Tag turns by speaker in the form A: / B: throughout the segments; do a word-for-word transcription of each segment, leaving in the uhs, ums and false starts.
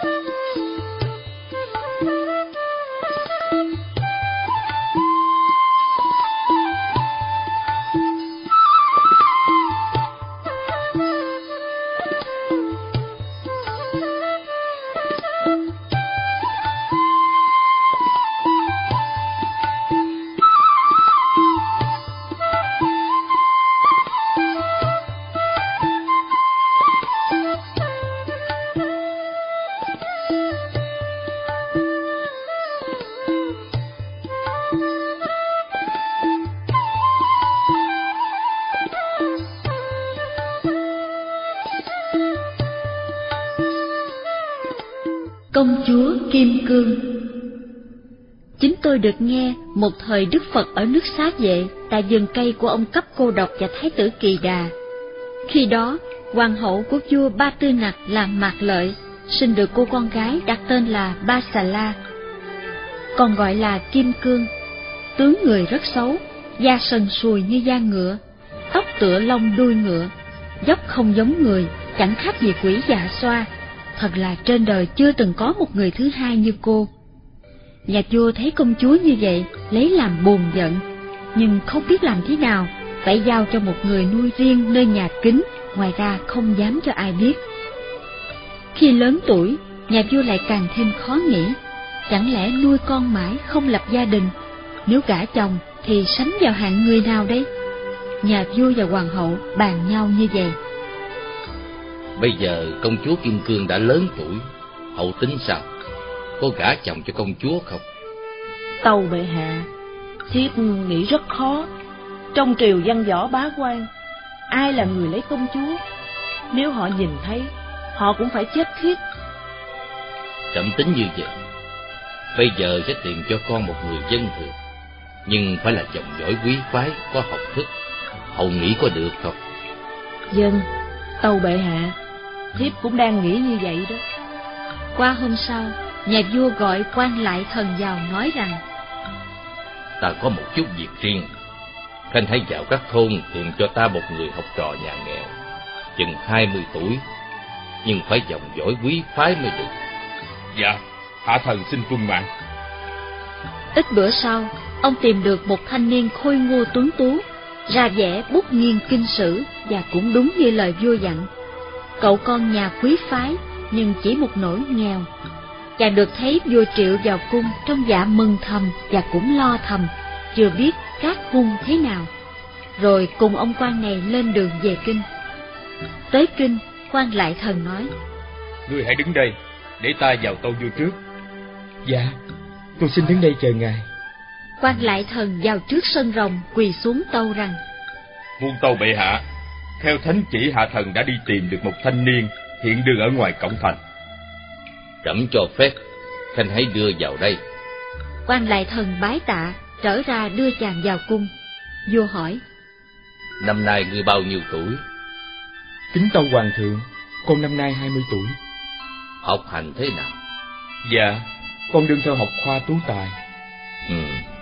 A: Công chúa Kim Cương. Chính tôi được nghe một thời Đức Phật ở nước Xá Vệ tại vườn cây của ông Cấp Cô Độc và Thái tử Kỳ Đà. Khi đó, hoàng hậu của vua Ba Tư Nặc là Mạc Lợi sinh được cô con gái đặt tên là Ba Xà La, còn gọi là Kim Cương. Tướng người rất xấu, da sần sùi như da ngựa, tóc tựa lông đuôi ngựa, dốc không giống người, chẳng khác gì quỷ dạ xoa. Thật là trên đời chưa từng có một người thứ hai như cô. Nhà vua thấy công chúa như vậy, lấy làm buồn giận, nhưng không biết làm thế nào, phải giao cho một người nuôi riêng nơi nhà kín, ngoài ra không dám cho ai biết. Khi lớn tuổi, nhà vua lại càng thêm khó nghĩ, chẳng lẽ nuôi con mãi không lập gia đình, nếu gả chồng thì sánh vào hạng người nào đây? Nhà vua và hoàng hậu bàn nhau như vậy.
B: Bây giờ công chúa Kim Cương đã lớn tuổi, hậu tính sao? Có gả chồng cho công chúa không?
C: Tâu bệ hạ, thiếp nghĩ rất khó. Trong triều văn võ bá quan, ai là người lấy công chúa? Nếu họ nhìn thấy, họ cũng phải chết khiếp.
B: Trẫm tính như vậy. Bây giờ sẽ tìm cho con một người dân thường, nhưng phải là dòng dõi quý phái, có học thức. Hậu nghĩ có được không?
C: Dân, tâu bệ hạ, thiếp cũng đang nghĩ như vậy đó.
A: Qua hôm sau, nhà vua gọi quan lại thần vào nói rằng:
B: Ta có một chút việc riêng, khanh hãy vào các thôn tìm cho ta một người học trò nhà nghèo, chừng hai mươi tuổi, nhưng phải dòng dõi quý phái mới được.
D: Dạ, hạ thần xin tuân mạng.
A: Ít bữa sau, ông tìm được một thanh niên khôi ngô tuấn tú, ra vẻ bút nghiêng kinh sử, và cũng đúng như lời vua dặn. Cậu con nhà quý phái, nhưng chỉ một nỗi nghèo. Chàng được thấy vua triệu vào cung trong dạ mừng thầm và cũng lo thầm, chưa biết cát cung thế nào. Rồi cùng ông quan này lên đường về kinh. Tới kinh, quan lại thần nói:
D: Ngươi hãy đứng đây, để ta vào tâu vua trước.
E: Dạ, tôi xin đứng đây chờ ngài.
A: Quan lại thần vào trước sân rồng, quỳ xuống tâu rằng:
D: Muôn tâu bệ hạ, theo thánh chỉ hạ thần đã đi tìm được một thanh niên hiện đường ở ngoài cổng thành.
B: Trẫm cho phép, khanh hãy đưa vào đây.
A: Quan lại thần bái tạ, trở ra đưa chàng vào cung. Vua hỏi:
B: Năm nay ngươi bao nhiêu tuổi?
E: Kính tâu hoàng thượng, con năm nay hai mươi tuổi.
B: Học hành thế nào?
E: Dạ, con đương theo học khoa tú tài.
B: Ừ.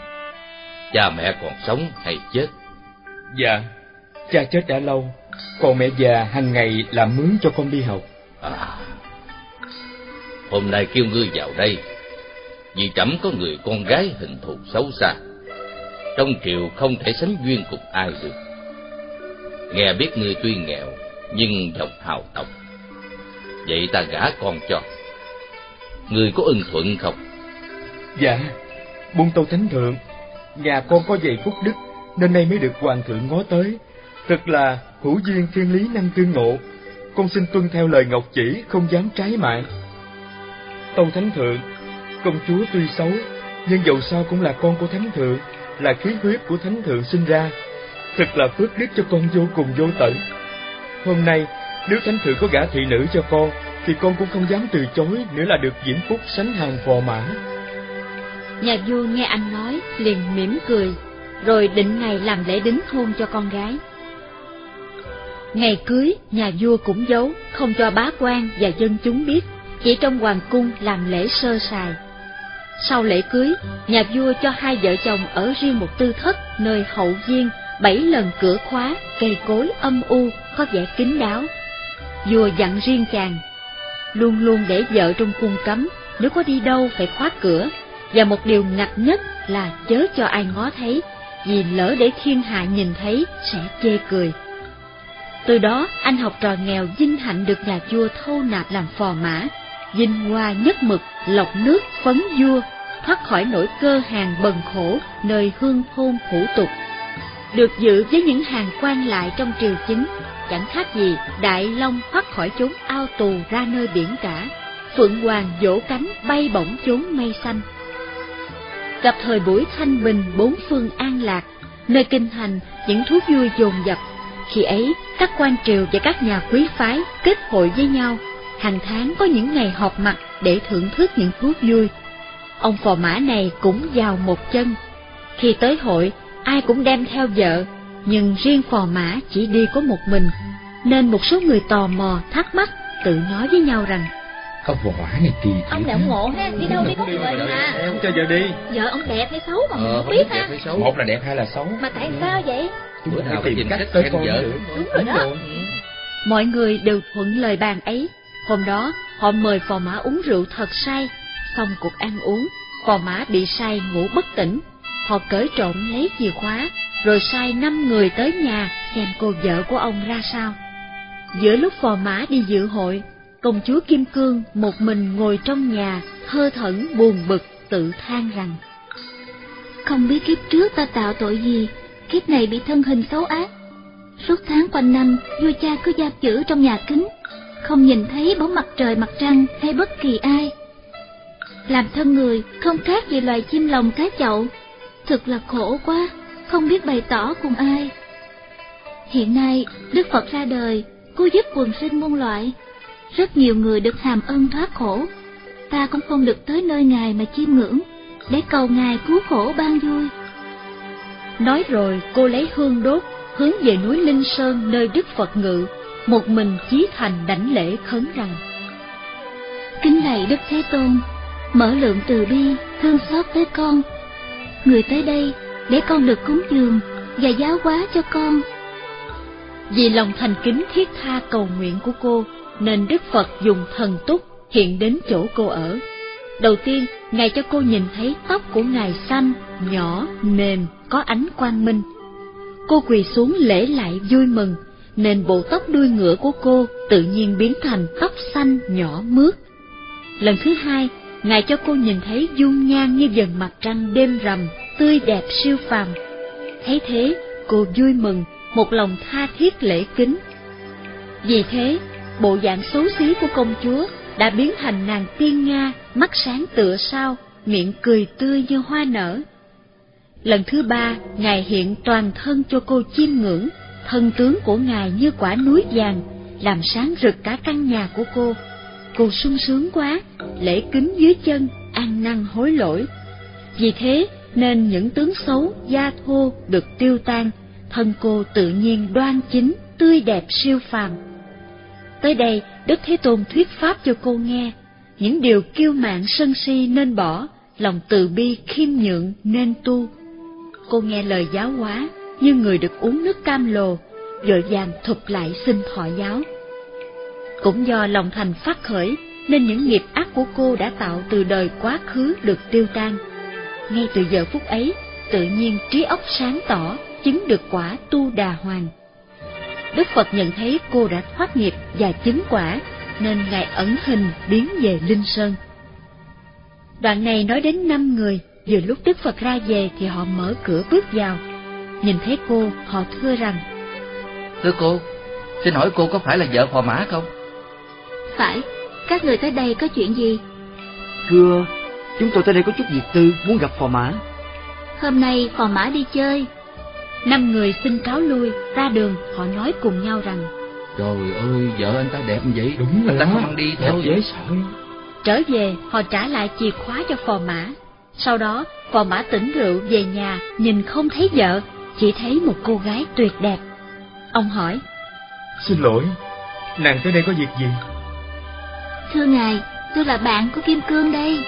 B: Cha mẹ còn sống hay chết?
E: Dạ, cha chết đã lâu, còn mẹ già hàng ngày làm mướn cho con đi học.
B: À, hôm nay kêu ngươi vào đây vì trẫm có người con gái hình thù xấu xa, trong triều không thể sánh duyên cùng ai được. Nghe biết ngươi tuy nghèo nhưng dòng hào tộc, vậy ta gả con cho. Ngươi có ưng thuận không?
E: Dạ, buông tâu thánh thượng, nhà con có dày phúc đức nên nay mới được hoàng thượng ngó tới. Thật là hữu duyên thiên lý năng tương ngộ, con xin tuân theo lời ngọc chỉ, không dám trái mạng. Tâu thánh thượng, công chúa tuy xấu nhưng dầu sao cũng là con của thánh thượng, là khí huyết của thánh thượng sinh ra. Thật là phước đức cho con vô cùng vô tận. Hôm nay nếu thánh thượng có gả thị nữ cho con thì con cũng không dám từ chối, nữa là được diễm phúc sánh hàng phò mã.
A: Nhà vua nghe anh nói liền mỉm cười, rồi định ngày làm lễ đính hôn cho con gái. Ngày cưới, nhà vua cũng giấu, không cho bá quan và dân chúng biết, chỉ trong hoàng cung làm lễ sơ sài. Sau lễ cưới, nhà vua cho hai vợ chồng ở riêng một tư thất nơi hậu viên, bảy lần cửa khóa, cây cối âm u, có vẻ kín đáo. Vua dặn riêng chàng: luôn luôn để vợ trong cung cấm, nếu có đi đâu phải khóa cửa, và một điều ngặt nhất là chớ cho ai ngó thấy, vì lỡ để thiên hạ nhìn thấy sẽ chê cười. Từ đó anh học trò nghèo vinh hạnh được nhà vua thâu nạp làm phò mã, vinh hoa nhất mực, lọc nước phấn vua, thoát khỏi nỗi cơ hàn bần khổ nơi hương thôn hủ tục. Được dự với những hàng quan lại trong triều chính, chẳng khác gì Đại Long thoát khỏi chốn ao tù ra nơi biển cả, phượng hoàng vỗ cánh bay bổng chốn mây xanh. Gặp thời buổi thanh bình bốn phương an lạc, nơi kinh thành những thú vui dồn dập. Khi ấy, các quan triều và các nhà quý phái kết hội với nhau, hàng tháng có những ngày họp mặt để thưởng thức những thú vui. Ông phò mã này cũng vào một chân. Khi tới hội, ai cũng đem theo vợ, nhưng riêng phò mã chỉ đi có một mình, nên một số người tò mò thắc mắc tự nói với nhau rằng:
E: ông phò mã này kỳ thiệt.
A: Ông này ông ngộ ha, đi đâu đi có người mà.
E: Không cho vợ đi.
A: Vợ ông đẹp hay xấu mà mình
B: ờ,
A: không biết ha.
E: Một là đẹp hai là xấu.
A: Mà tại sao vậy?
B: Bữa nào phải tìm cách
E: tới
B: khen
E: con
B: vợ.
E: nữa.
A: Đúng rồi đó. Mọi người đều thuận lời bàn ấy. Hôm đó họ mời phò mã uống rượu thật say. Xong cuộc ăn uống, phò mã bị say ngủ bất tỉnh. Họ cởi trộm lấy chìa khóa, rồi sai năm người tới nhà xem cô vợ của ông ra sao. Giữa lúc phò mã đi dự hội, công chúa Kim Cương một mình ngồi trong nhà, thơ thẩn buồn bực tự than rằng:
F: không biết kiếp trước ta tạo tội gì, kiếp này bị thân hình xấu ác. Suốt tháng quanh năm, vua cha cứ giam giữ trong nhà kính, không nhìn thấy bóng mặt trời mặt trăng hay bất kỳ ai. Làm thân người không khác gì loài chim lồng cá chậu, thực là khổ quá, không biết bày tỏ cùng ai. Hiện nay Đức Phật ra đời, cứu giúp quần sinh muôn loại, rất nhiều người được hàm ân thoát khổ. Ta cũng không được tới nơi Ngài mà chiêm ngưỡng, để cầu Ngài cứu khổ ban vui.
A: Nói rồi cô lấy hương đốt, hướng về núi Linh Sơn nơi Đức Phật ngự, một mình chí thành đảnh lễ khấn rằng:
F: kính lạy Đức Thế Tôn, mở lượng từ bi, thương xót tới con. Người tới đây để con được cúng dường và giáo hóa cho con.
A: Vì lòng thành kính thiết tha cầu nguyện của cô, nên Đức Phật dùng thần túc hiện đến chỗ cô ở. Đầu tiên, Ngài cho cô nhìn thấy tóc của Ngài xanh, nhỏ, mềm, có ánh quang minh. Cô quỳ xuống lễ lại vui mừng, nên bộ tóc đuôi ngựa của cô tự nhiên biến thành tóc xanh nhỏ mướt. Lần thứ hai, Ngài cho cô nhìn thấy dung nhan như vầng mặt trăng đêm rằm, tươi đẹp siêu phàm. Thấy thế, cô vui mừng, một lòng tha thiết lễ kính. Vì thế, bộ dạng xấu xí của công chúa đã biến thành nàng tiên Nga, mắt sáng tựa sao, miệng cười tươi như hoa nở. Lần thứ ba, Ngài hiện toàn thân cho cô chiêm ngưỡng, thân tướng của Ngài như quả núi vàng, làm sáng rực cả căn nhà của cô. Cô sung sướng quá, lễ kính dưới chân, ăn năn hối lỗi. Vì thế nên những tướng xấu, da thô được tiêu tan, thân cô tự nhiên đoan chính, tươi đẹp siêu phàm. Tới đây, Đức Thế Tôn thuyết pháp cho cô nghe, những điều kiêu mạn sân si nên bỏ, lòng từ bi khiêm nhượng nên tu. Cô nghe lời giáo hóa, như người được uống nước cam lồ, vội vàng thụp lại xin thọ giáo. Cũng do lòng thành phát khởi, nên những nghiệp ác của cô đã tạo từ đời quá khứ được tiêu tan. Ngay từ giờ phút ấy, tự nhiên trí óc sáng tỏ, chứng được quả tu đà hoàng. Đức Phật nhận thấy cô đã thoát nghiệp và chứng quả, nên Ngài ẩn hình biến về Linh Sơn. Đoạn này nói đến năm người, vừa lúc Đức Phật ra về thì họ mở cửa bước vào. Nhìn thấy cô, họ thưa rằng:
B: Thưa cô, xin hỏi cô có phải là vợ phò mã không?
F: Phải, các người tới đây có chuyện gì?
G: Thưa, chúng tôi tới đây có chút việc tư, muốn gặp phò mã.
F: Hôm nay phò mã đi chơi.
A: Năm người xin cáo lui, ra đường họ nói cùng nhau rằng:
B: Trời ơi, vợ anh ta đẹp vậy.
E: Đúng rồi
B: anh ta
E: đó,
B: không đi theo
E: dễ sợ.
A: Trở về, họ trả lại chìa khóa cho phò mã. Sau đó, phò mã tỉnh rượu về nhà, nhìn không thấy vợ, chỉ thấy một cô gái tuyệt đẹp. Ông hỏi:
E: Xin lỗi, nàng tới đây có việc gì?
F: Thưa ngài, tôi là bạn của Kim Cương đây.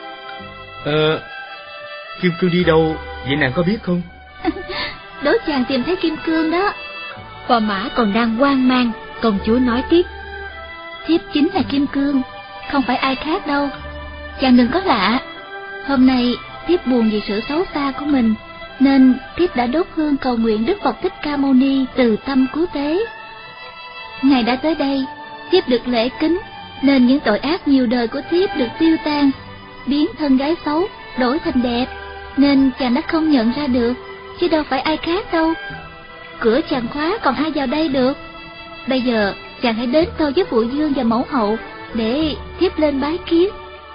E: Ờ, Kim Cương đi đâu, vậy nàng có biết không?
F: Đố chàng tìm thấy Kim Cương đó.
A: Phò mã còn đang hoang mang, công chúa nói tiếp:
F: Thiếp chính là Kim Cương, không phải ai khác đâu. Chàng đừng có lạ. Hôm nay thiếp buồn vì sự xấu xa của mình, nên thiếp đã đốt hương cầu nguyện Đức Phật Thích Ca Mâu Ni từ tâm cứu tế. Ngài đã tới đây, thiếp được lễ kính, nên những tội ác nhiều đời của thiếp được tiêu tan, biến thân gái xấu đổi thành đẹp, nên chàng đã không nhận ra được, chứ đâu phải ai khác đâu. Cửa chàng khóa còn ai vào đây được. Bây giờ chàng hãy đến tâu với phụ dương và mẫu hậu để thiếp lên bái kiến.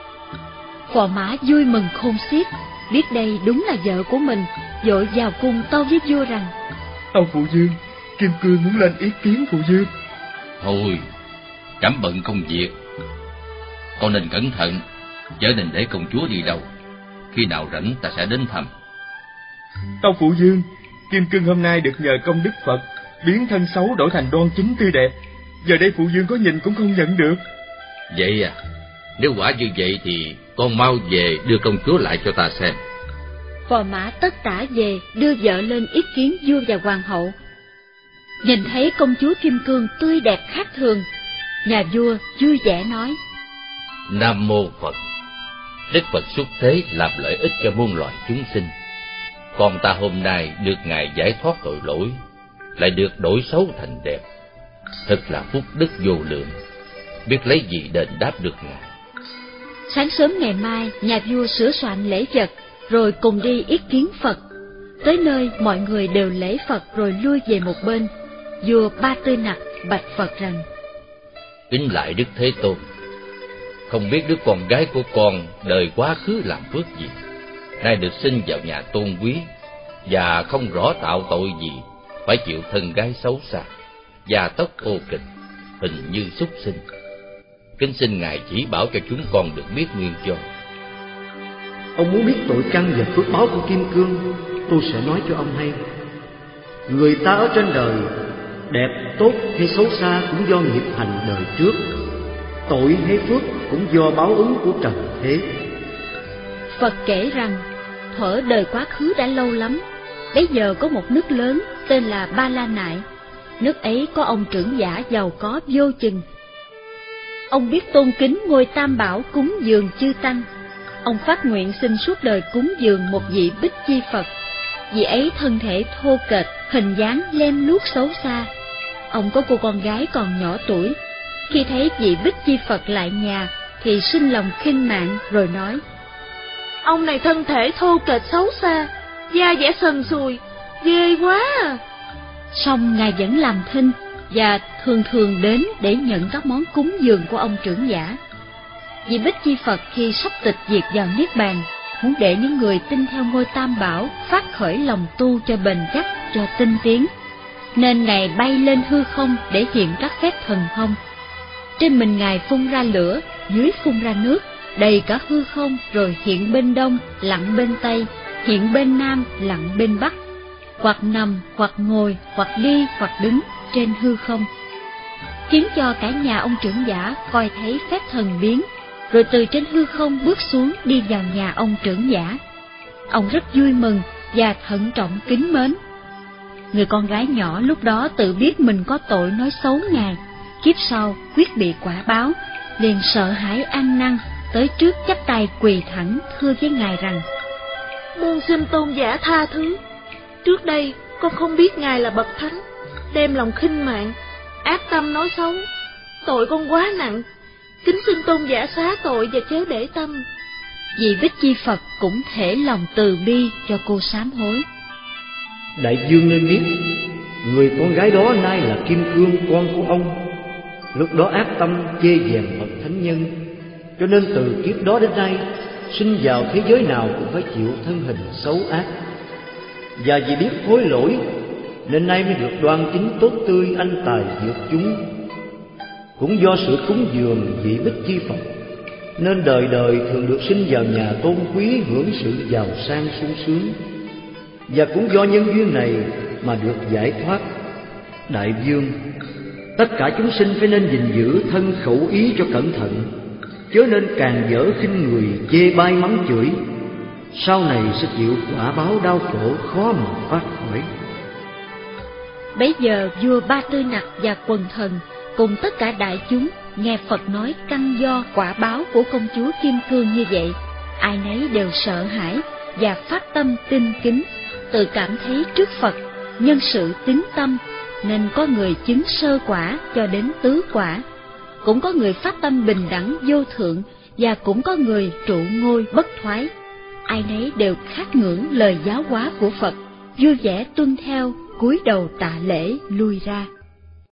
A: Phò mã vui mừng khôn xiết, biết đây đúng là vợ của mình, vội vào cung tâu với vua rằng:
E: Tâu phụ dương, Kim Cương muốn lên ý kiến phụ dương.
B: Thôi, trẫm bận công việc, con nên cẩn thận, chớ nên để công chúa đi đâu. Khi nào rảnh ta sẽ đến thăm.
E: Tâu phụ dương, Kim Cương hôm nay được nhờ công đức Phật biến thân xấu đổi thành đoan chính tươi đẹp. Giờ đây phụ dương có nhìn cũng không nhận được.
B: Vậy à? Nếu quả như vậy thì con mau về đưa công chúa lại cho ta xem.
A: Phò mã tất tả về đưa vợ lên ý kiến vua và hoàng hậu. Nhìn thấy công chúa Kim Cương tươi đẹp khác thường, nhà vua vui vẻ nói:
B: Nam mô Phật. Đức Phật xuất thế làm lợi ích cho muôn loài chúng sinh. Con ta hôm nay được Ngài giải thoát tội lỗi, lại được đổi xấu thành đẹp, thật là phúc đức vô lượng, biết lấy gì đền đáp được Ngài.
A: Sáng sớm ngày mai, nhà vua sửa soạn lễ vật, rồi cùng đi yết kiến Phật. Tới nơi, mọi người đều lễ Phật rồi lui về một bên. Vua Ba Tư Nặc bạch Phật rằng:
B: Kính lại Đức Thế Tôn, không biết đứa con gái của con đời quá khứ làm phước gì, nay được sinh vào nhà tôn quý, và không rõ tạo tội gì, phải chịu thân gái xấu xa, da tóc ô kịch, hình như súc sinh. Kính xin Ngài chỉ bảo cho chúng con được biết nguyên do.
G: Ông muốn biết tội căn và phước báo của Kim Cương, tôi sẽ nói cho ông hay. Người ta ở trên đời, đẹp, tốt hay xấu xa cũng do nghiệp hành đời trước. Tội hay phước cũng do báo ứng của trần thế.
A: Phật kể rằng, thuở đời quá khứ đã lâu lắm, bấy giờ có một nước lớn tên là Ba La Nại. Nước ấy có ông trưởng giả giàu có vô chừng. Ông biết tôn kính ngôi Tam Bảo cúng dường chư tăng. Ông phát nguyện xin suốt đời cúng dường một vị Bích Chi Phật. Vị ấy thân thể thô kệch, hình dáng lem luốc xấu xa. Ông có cô con gái còn nhỏ tuổi. Khi thấy vị Bích Chi Phật lại nhà thì sinh lòng khinh mạn, rồi nói:
C: Ông này thân thể thô kệch xấu xa, da dẻ sần sùi, ghê quá à.
A: Song Ngài vẫn làm thinh và thường thường đến để nhận các món cúng dường của ông trưởng giả. Vị Bích Chi Phật khi sắp tịch diệt vào Niết Bàn, muốn để những người tin theo ngôi Tam Bảo phát khởi lòng tu cho bền chắc, cho tinh tiến, nên Ngài bay lên hư không để hiện các phép thần thông. Trên mình Ngài phun ra lửa, dưới phun ra nước, đầy cả hư không, rồi hiện bên đông, lặn bên tây, hiện bên nam, lặn bên bắc, hoặc nằm, hoặc ngồi, hoặc đi, hoặc đứng trên hư không, khiến cho cả nhà ông trưởng giả coi thấy phép thần biến, rồi từ trên hư không bước xuống đi vào nhà ông trưởng giả. Ông rất vui mừng và thận trọng kính mến. Người con gái nhỏ lúc đó tự biết mình có tội nói xấu Ngài, kiếp sau quyết bị quả báo, liền sợ hãi ăn năn, tới trước chắp tay quỳ thẳng thưa với Ngài rằng:
C: Muôn xin tôn giả tha thứ. Trước đây con không biết Ngài là bậc thánh, đem lòng khinh mạn, ác tâm nói xấu. Tội con quá nặng, kính xin tôn giả xá tội và chớ để tâm.
A: Vị Bích Chi Phật cũng thể lòng từ bi cho cô sám hối.
G: Đại vương nên biết, người con gái đó nay là Kim Cương con của ông. Lúc đó ác tâm chê dèm bậc thánh nhân, cho nên từ kiếp đó đến nay, sinh vào thế giới nào cũng phải chịu thân hình xấu ác. Và vì biết hối lỗi, nên nay mới được đoan chính tốt tươi anh tài vượt chúng. Cũng do sự cúng dường vị Bích Chi Phật, nên đời đời thường được sinh vào nhà tôn quý, hưởng sự giàu sang sung sướng. Và cũng do nhân duyên này mà được giải thoát. Đại vương, tất cả chúng sinh phải nên gìn giữ thân khẩu ý cho cẩn thận, chớ nên càng dở khinh người, chê bai mắng chửi. Sau này sẽ chịu quả báo đau khổ khó mà thoát khỏi.
A: Bấy giờ vua Ba Tư Nặc và quần thần cùng tất cả đại chúng nghe Phật nói căn do quả báo của công chúa Kim Cương như vậy, ai nấy đều sợ hãi và phát tâm tinh kính, tự cảm thấy trước Phật nhân sự tín tâm, nên có người chứng sơ quả cho đến tứ quả, cũng có người phát tâm bình đẳng vô thượng, và cũng có người trụ ngôi bất thoái. Ai nấy đều khát ngưỡng lời giáo hóa của Phật, vui vẻ tuân theo, cúi đầu tạ lễ lui ra.